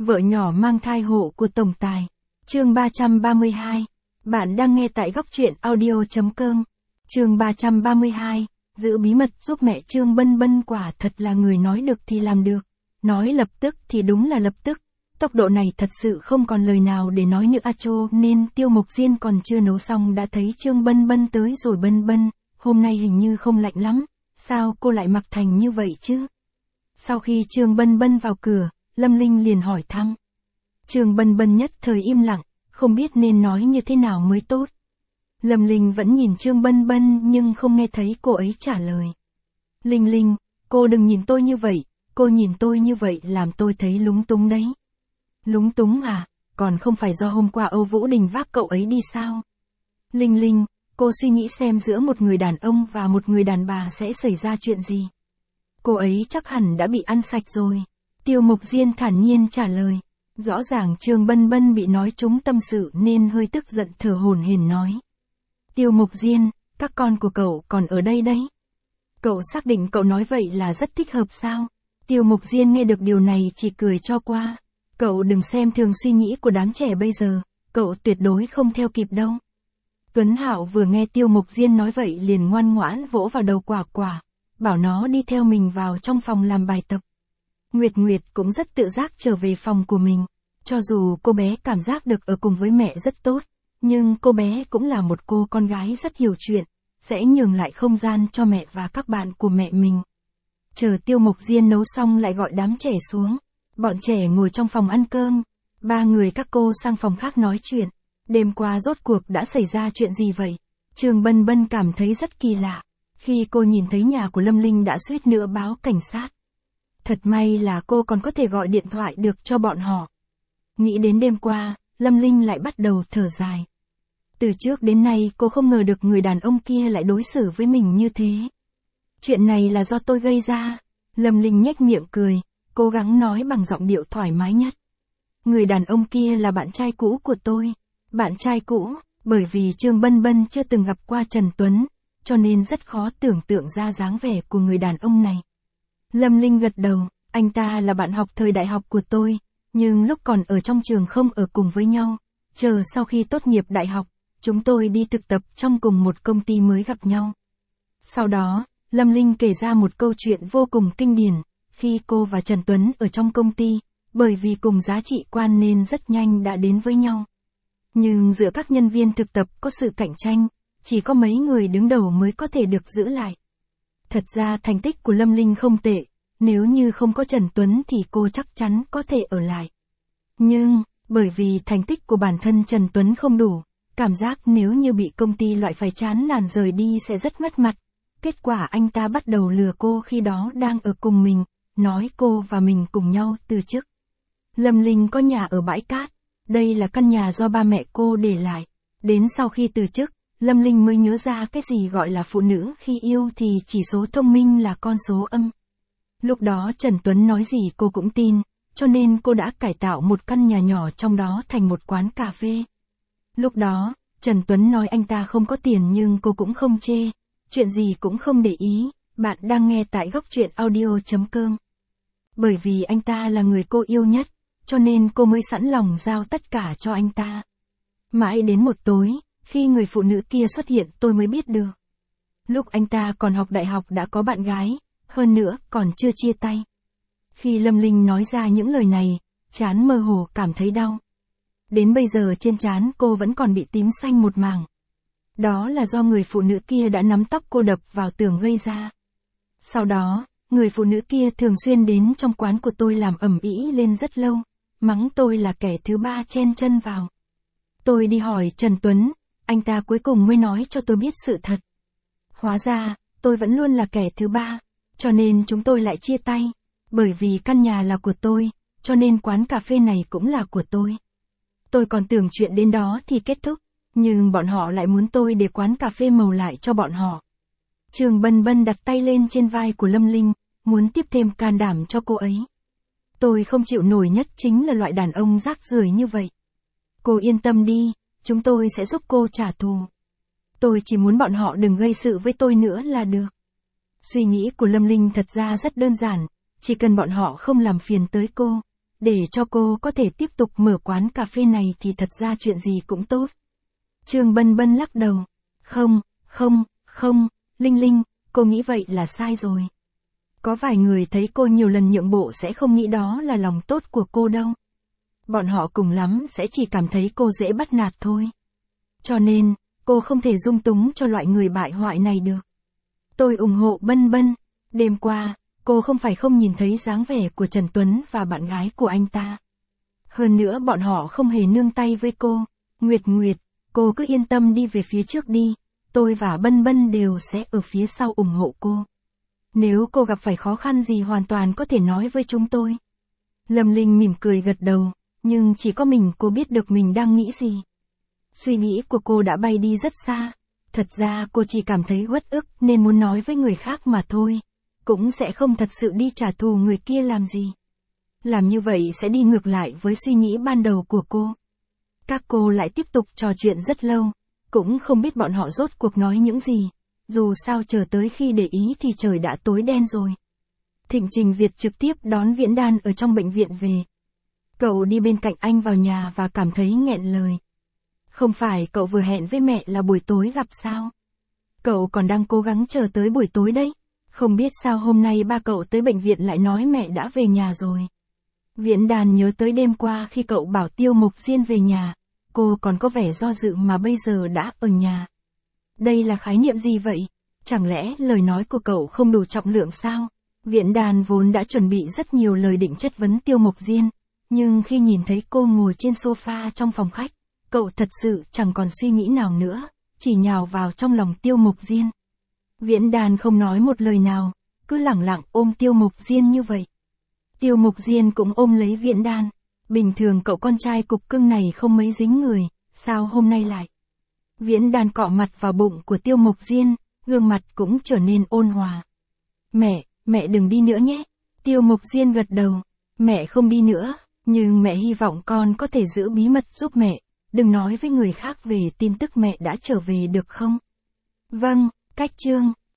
Vợ nhỏ mang thai hộ của tổng tài. Chương 332. Bạn đang nghe tại góc truyện audio.com. Chương 332. Giữ bí mật giúp mẹ Trương Bân Bân quả thật là người nói được thì làm được. Nói lập tức thì đúng là lập tức. Tốc độ này thật sự không còn lời nào để nói nữa cho nên Tiêu Mộc Diên còn chưa nấu xong đã thấy Trương Bân Bân tới rồi. Bân Bân, hôm nay hình như không lạnh lắm, sao cô lại mặc thành như vậy chứ? Sau khi Trương Bân Bân vào cửa, Lâm Linh liền hỏi thăm. Trương Bân Bân nhất thời im lặng, không biết nên nói như thế nào mới tốt. Lâm Linh vẫn nhìn Trương Bân Bân nhưng không nghe thấy cô ấy trả lời. Linh Linh, cô đừng nhìn tôi như vậy, cô nhìn tôi như vậy làm tôi thấy lúng túng đấy. Lúng túng à, còn không phải do hôm qua Âu Vũ Đình vác cậu ấy đi sao? Linh Linh, cô suy nghĩ xem giữa một người đàn ông và một người đàn bà sẽ xảy ra chuyện gì. Cô ấy chắc hẳn đã bị ăn sạch rồi. Tiêu Mộc Diên thản nhiên trả lời. Rõ ràng Trương Bân Bân bị nói trúng tâm sự nên hơi tức giận thở hổn hển nói. Tiêu Mộc Diên, các con của cậu còn ở đây đấy. Cậu xác định cậu nói vậy là rất thích hợp sao? Tiêu Mộc Diên nghe được điều này chỉ cười cho qua. Cậu đừng xem thường suy nghĩ của đám trẻ bây giờ, cậu tuyệt đối không theo kịp đâu. Tuấn Hạo vừa nghe Tiêu Mộc Diên nói vậy liền ngoan ngoãn vỗ vào đầu Quả Quả, bảo nó đi theo mình vào trong phòng làm bài tập. Nguyệt Nguyệt cũng rất tự giác trở về phòng của mình. Cho dù cô bé cảm giác được ở cùng với mẹ rất tốt, nhưng cô bé cũng là một cô con gái rất hiểu chuyện, sẽ nhường lại không gian cho mẹ và các bạn của mẹ mình. Chờ Tiêu Mộc Diên nấu xong lại gọi đám trẻ xuống. Bọn trẻ ngồi trong phòng ăn cơm. Ba người các cô sang phòng khác nói chuyện. Đêm qua rốt cuộc đã xảy ra chuyện gì vậy? Trương Bân Bân cảm thấy rất kỳ lạ. Khi cô nhìn thấy nhà của Lâm Linh đã suýt nữa báo cảnh sát. Thật may là cô còn có thể gọi điện thoại được cho bọn họ. Nghĩ đến đêm qua, Lâm Linh lại bắt đầu thở dài. Từ trước đến nay cô không ngờ được người đàn ông kia lại đối xử với mình như thế. Chuyện này là do tôi gây ra. Lâm Linh nhếch miệng cười, cố gắng nói bằng giọng điệu thoải mái nhất. Người đàn ông kia là bạn trai cũ của tôi. Bạn trai cũ, bởi vì Trương Bân Bân chưa từng gặp qua Trần Tuấn, cho nên rất khó tưởng tượng ra dáng vẻ của người đàn ông này. Lâm Linh gật đầu, anh ta là bạn học thời đại học của tôi, nhưng lúc còn ở trong trường không ở cùng với nhau. Chờ sau khi tốt nghiệp đại học, chúng tôi đi thực tập trong cùng một công ty mới gặp nhau. Sau đó, Lâm Linh kể ra một câu chuyện vô cùng kinh điển, khi cô và Trần Tuấn ở trong công ty, bởi vì cùng giá trị quan nên rất nhanh đã đến với nhau. Nhưng giữa các nhân viên thực tập có sự cạnh tranh, chỉ có mấy người đứng đầu mới có thể được giữ lại. Thật ra thành tích của Lâm Linh không tệ, nếu như không có Trần Tuấn thì cô chắc chắn có thể ở lại. Nhưng, bởi vì thành tích của bản thân Trần Tuấn không đủ, cảm giác nếu như bị công ty loại phải chán nản rời đi sẽ rất mất mặt. Kết quả anh ta bắt đầu lừa cô khi đó đang ở cùng mình, nói cô và mình cùng nhau từ chức. Lâm Linh có nhà ở bãi cát, đây là căn nhà do ba mẹ cô để lại. Đến sau khi từ chức, Lâm Linh mới nhớ ra cái gì gọi là phụ nữ khi yêu thì chỉ số thông minh là con số âm. Lúc đó Trần Tuấn nói gì cô cũng tin, cho nên cô đã cải tạo một căn nhà nhỏ trong đó thành một quán cà phê. Lúc đó, Trần Tuấn nói anh ta không có tiền nhưng cô cũng không chê, chuyện gì cũng không để ý. Bạn đang nghe tại góc truyện audio.com. Bởi vì anh ta là người cô yêu nhất, cho nên cô mới sẵn lòng giao tất cả cho anh ta. Mãi đến một tối, khi người phụ nữ kia xuất hiện tôi mới biết được. Lúc anh ta còn học đại học đã có bạn gái, hơn nữa còn chưa chia tay. Khi Lâm Linh nói ra những lời này, trán mơ hồ cảm thấy đau. Đến bây giờ trên trán cô vẫn còn bị tím xanh một mảng. Đó là do người phụ nữ kia đã nắm tóc cô đập vào tường gây ra. Sau đó, người phụ nữ kia thường xuyên đến trong quán của tôi làm ầm ĩ lên rất lâu, mắng tôi là kẻ thứ ba chen chân vào. Tôi đi hỏi Trần Tuấn, anh ta cuối cùng mới nói cho tôi biết sự thật. Hóa ra, tôi vẫn luôn là kẻ thứ ba, cho nên chúng tôi lại chia tay. Bởi vì căn nhà là của tôi, cho nên quán cà phê này cũng là của tôi. Tôi còn tưởng chuyện đến đó thì kết thúc, nhưng bọn họ lại muốn tôi để quán cà phê màu lại cho bọn họ. Trương Bân Bân đặt tay lên trên vai của Lâm Linh, muốn tiếp thêm can đảm cho cô ấy. Tôi không chịu nổi nhất chính là loại đàn ông rác rưởi như vậy. Cô yên tâm đi, chúng tôi sẽ giúp cô trả thù. Tôi chỉ muốn bọn họ đừng gây sự với tôi nữa là được. Suy nghĩ của Lâm Linh thật ra rất đơn giản, chỉ cần bọn họ không làm phiền tới cô, để cho cô có thể tiếp tục mở quán cà phê này thì thật ra chuyện gì cũng tốt. Trương Bân Bân lắc đầu. Không, Linh Linh, cô nghĩ vậy là sai rồi. Có vài người thấy cô nhiều lần nhượng bộ sẽ không nghĩ đó là lòng tốt của cô đâu. Bọn họ cùng lắm sẽ chỉ cảm thấy cô dễ bắt nạt thôi. Cho nên, cô không thể dung túng cho loại người bại hoại này được. Tôi ủng hộ Bân Bân. Đêm qua, cô không phải không nhìn thấy dáng vẻ của Trần Tuấn và bạn gái của anh ta. Hơn nữa bọn họ không hề nương tay với cô. Nguyệt, cô cứ yên tâm đi về phía trước đi. Tôi và Bân Bân đều sẽ ở phía sau ủng hộ cô. Nếu cô gặp phải khó khăn gì hoàn toàn có thể nói với chúng tôi. Lâm Linh mỉm cười gật đầu, nhưng chỉ có mình cô biết được mình đang nghĩ gì. Suy nghĩ của cô đã bay đi rất xa. Thật ra cô chỉ cảm thấy uất ức nên muốn nói với người khác mà thôi. Cũng sẽ không thật sự đi trả thù người kia làm gì. Làm như vậy sẽ đi ngược lại với suy nghĩ ban đầu của cô. Các cô lại tiếp tục trò chuyện rất lâu. Cũng không biết bọn họ rốt cuộc nói những gì. Dù sao chờ tới khi để ý thì trời đã tối đen rồi. Thịnh Trình Việt trực tiếp đón Viễn Đan ở trong bệnh viện về. Cậu đi bên cạnh anh vào nhà và cảm thấy nghẹn lời. Không phải cậu vừa hẹn với mẹ là buổi tối gặp sao? Cậu còn đang cố gắng chờ tới buổi tối đấy. Không biết sao hôm nay ba cậu tới bệnh viện lại nói mẹ đã về nhà rồi. Viễn Đan nhớ tới đêm qua khi cậu bảo Tiêu Mục Diên về nhà. Cô còn có vẻ do dự mà bây giờ đã ở nhà. Đây là khái niệm gì vậy? Chẳng lẽ lời nói của cậu không đủ trọng lượng sao? Viễn Đan vốn đã chuẩn bị rất nhiều lời định chất vấn Tiêu Mục Diên. Nhưng khi nhìn thấy cô ngồi trên sofa trong phòng khách, cậu thật sự chẳng còn suy nghĩ nào nữa, chỉ nhào vào trong lòng Tiêu Mục Diên. Viễn Đan không nói một lời nào, cứ lẳng lặng ôm Tiêu Mục Diên như vậy. Tiêu Mục Diên cũng ôm lấy Viễn Đan. Bình thường cậu con trai cục cưng này không mấy dính người, sao hôm nay lại? Viễn Đan cọ mặt vào bụng của Tiêu Mục Diên, gương mặt cũng trở nên ôn hòa. Mẹ đừng đi nữa nhé. Tiêu Mục Diên gật đầu. Mẹ không đi nữa, nhưng mẹ hy vọng con có thể giữ bí mật giúp mẹ. Đừng nói với người khác về tin tức mẹ đã trở về được không? Vâng, Cách Chương.